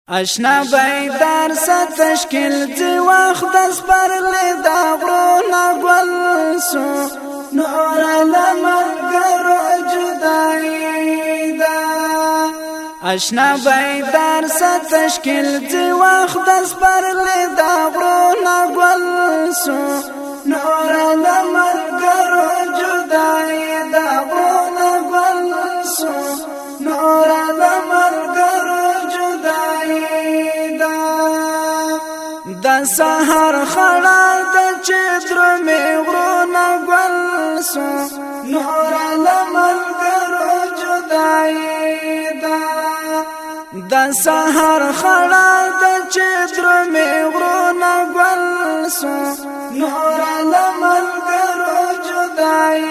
اشنا بیدار سا تشکیل دی وقت دس پر لیدا غرونا گل سو نور لمرگر جدائی دا اشنا بیدار سا تشکیل دی وقت دس پر لیدا غرونا گل سو نور لمرگر جدائی دا غرونا گل سو نور لمرگر دا سحر خړا د چتر می غرونا ګل سو نور لملګر جدای دا سحر خړا د چتر می غرونا ګل سو نور لملګر جدای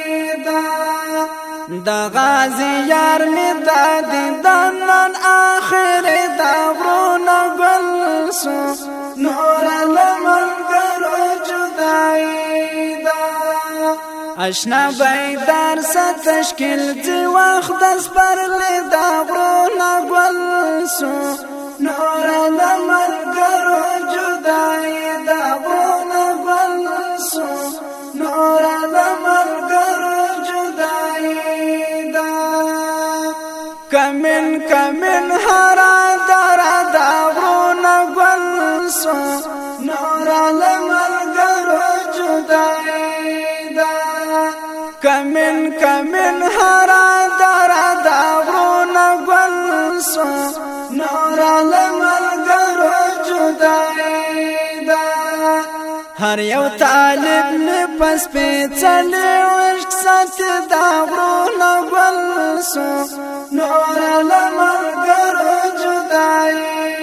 دا غازی یار می دنن اخر دا غرونا ګل سو نور لمنگر جدائی دا اشنا بیدار سا تشکیل دی وقت دس پر لیدا غرونا گل سو نور لمنگر جدائی دا غرونا گل سو نور لمنگر جدائی دا کمن کمن ہرا دارا دا غرونا گل نور لمرگر جدائی دا کمن کمن ہرا دارا دا غرونا گل سو نور لمرگر جدائی دا ہر یو طالب نے پس پہ چلے عشق سات دا غرونا گل سو نور لمرگر جدائی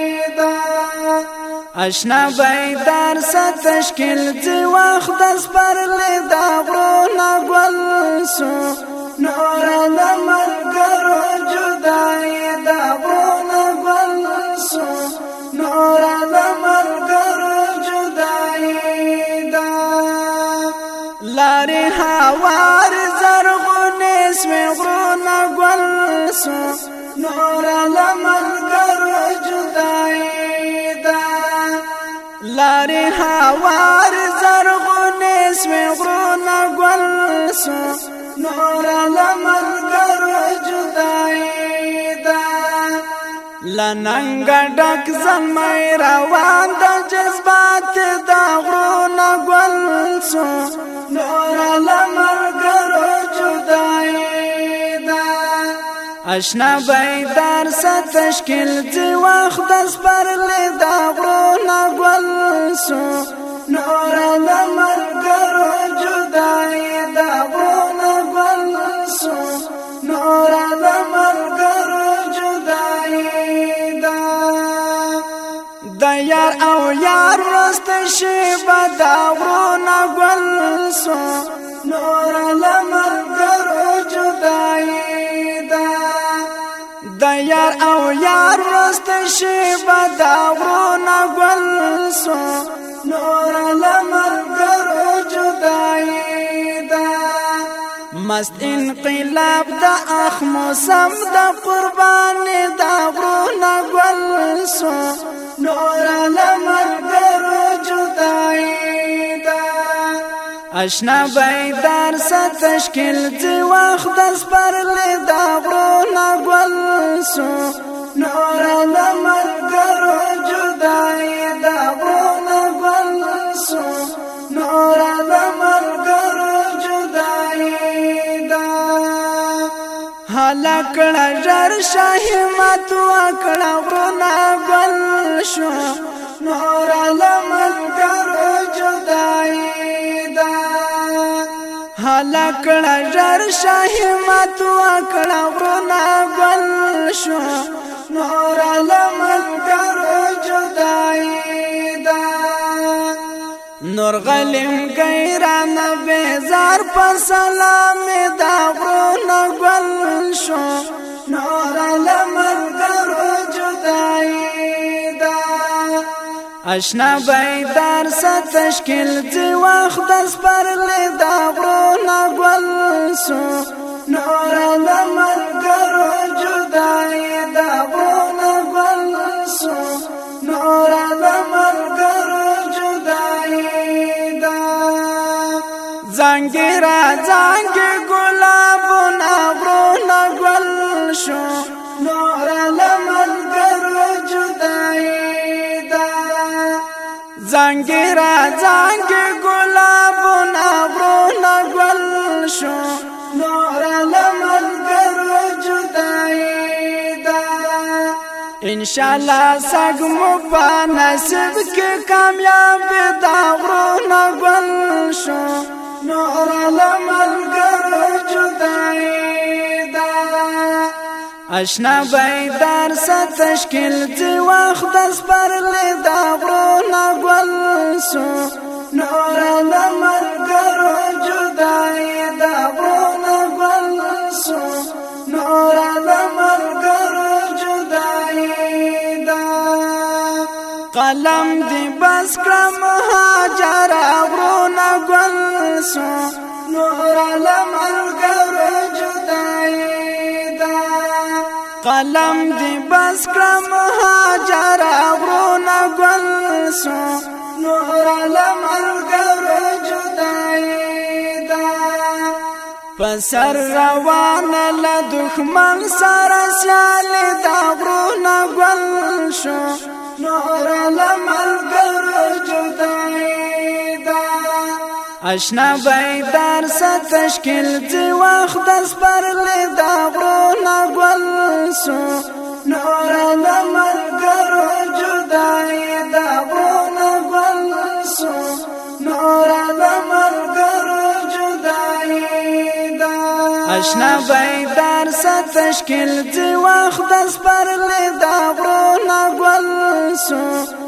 اشنا بیدار سا تشکیل دی وقت دس پر لیدا غرونا گل سو نور لمرگر جدائی دا غرونا گل سو نور لمرگر جدائی دا لاری حوار زرغونی اسمی غرونا گل سو نور لمرگر جدائی لاری حوار زرغونی اسمی غرونا گل سو نور لمرگر جدائی دا لننگا ڈک زمی روان دا جذبات دا غرونا گل سو نور لمرگر جدائی اشنا بیدار سا تشکیل دی وقت دس پر لیدا غرونا گل سو نور لمرگر جدائی دا غرونا گل سو نور لمرگر جدائی دا یار او یار رست شیبا دا غرونا گل سو نور لمرگر جدائی دا یار او یار رست شیبا دا غرونا گل سو نور لمرگر جدائی دا مست انقلاب دا اخ موسم دا قربان دا غرونا گل سو نور لمرگر جدائی اشنا بیدار سا تشکیل دی وقت دس پر لیدا غرونا گل سو نور لمرگر جدائی دا غرونا گل سو نور لمرگر جدائی دا حلکڑا جر شاہی ماتو اکڑا غرونا گل شو نور لمرگر جدائی حلکڑا جر شاہی ماتو اکڑا غرونا گل شو نور لمرگر جدائی دا نور غلیم گیران بیزار پا سلام دا غرونا گل شو نور لمرگر جدائی اشنا بیدار سا تشکیل دی وقت دس پر لیدا غرونا گل سو نور لمرگر جدائی دا غرونا گل سو زنګي را زنګي ګلابونه غرونه ګل شو نور لملګرو جدایي ده زنګي را زنګي ګلابونه غرونه ګل شو نور لملګرو جدایي ده انشاءالله سګمو په نصیب کې کامیاب دا غرونه ګل شو نور لملګرو جدایي ده اشنا بیدار څه تشکیل دی وخت د سپرلي دا غرونه ګل شو نور لملګرو جدایي ده غرونه ګل شو نور لملګرو قلم دی بس کړم هاجر غرونه ګل شو نور لملګرو جدایي ده قلم دی بس کړم هاجر غرونه ګل شو نور لملګرو جدایي ده پسر روان له دښمن سره سیالي دا غرونه ګل شو نور لملګرو جدایي ده اشنا بیدار څه تشکیل دی وخت د سپرلي دا غرونه ګل شو نور لملګرو جدایي ده غرونه ګل شو نور لملګرو جدایي ده اشنا بیدار څه تشکیل دی وخت د سپرلي دا غرونه ګل شو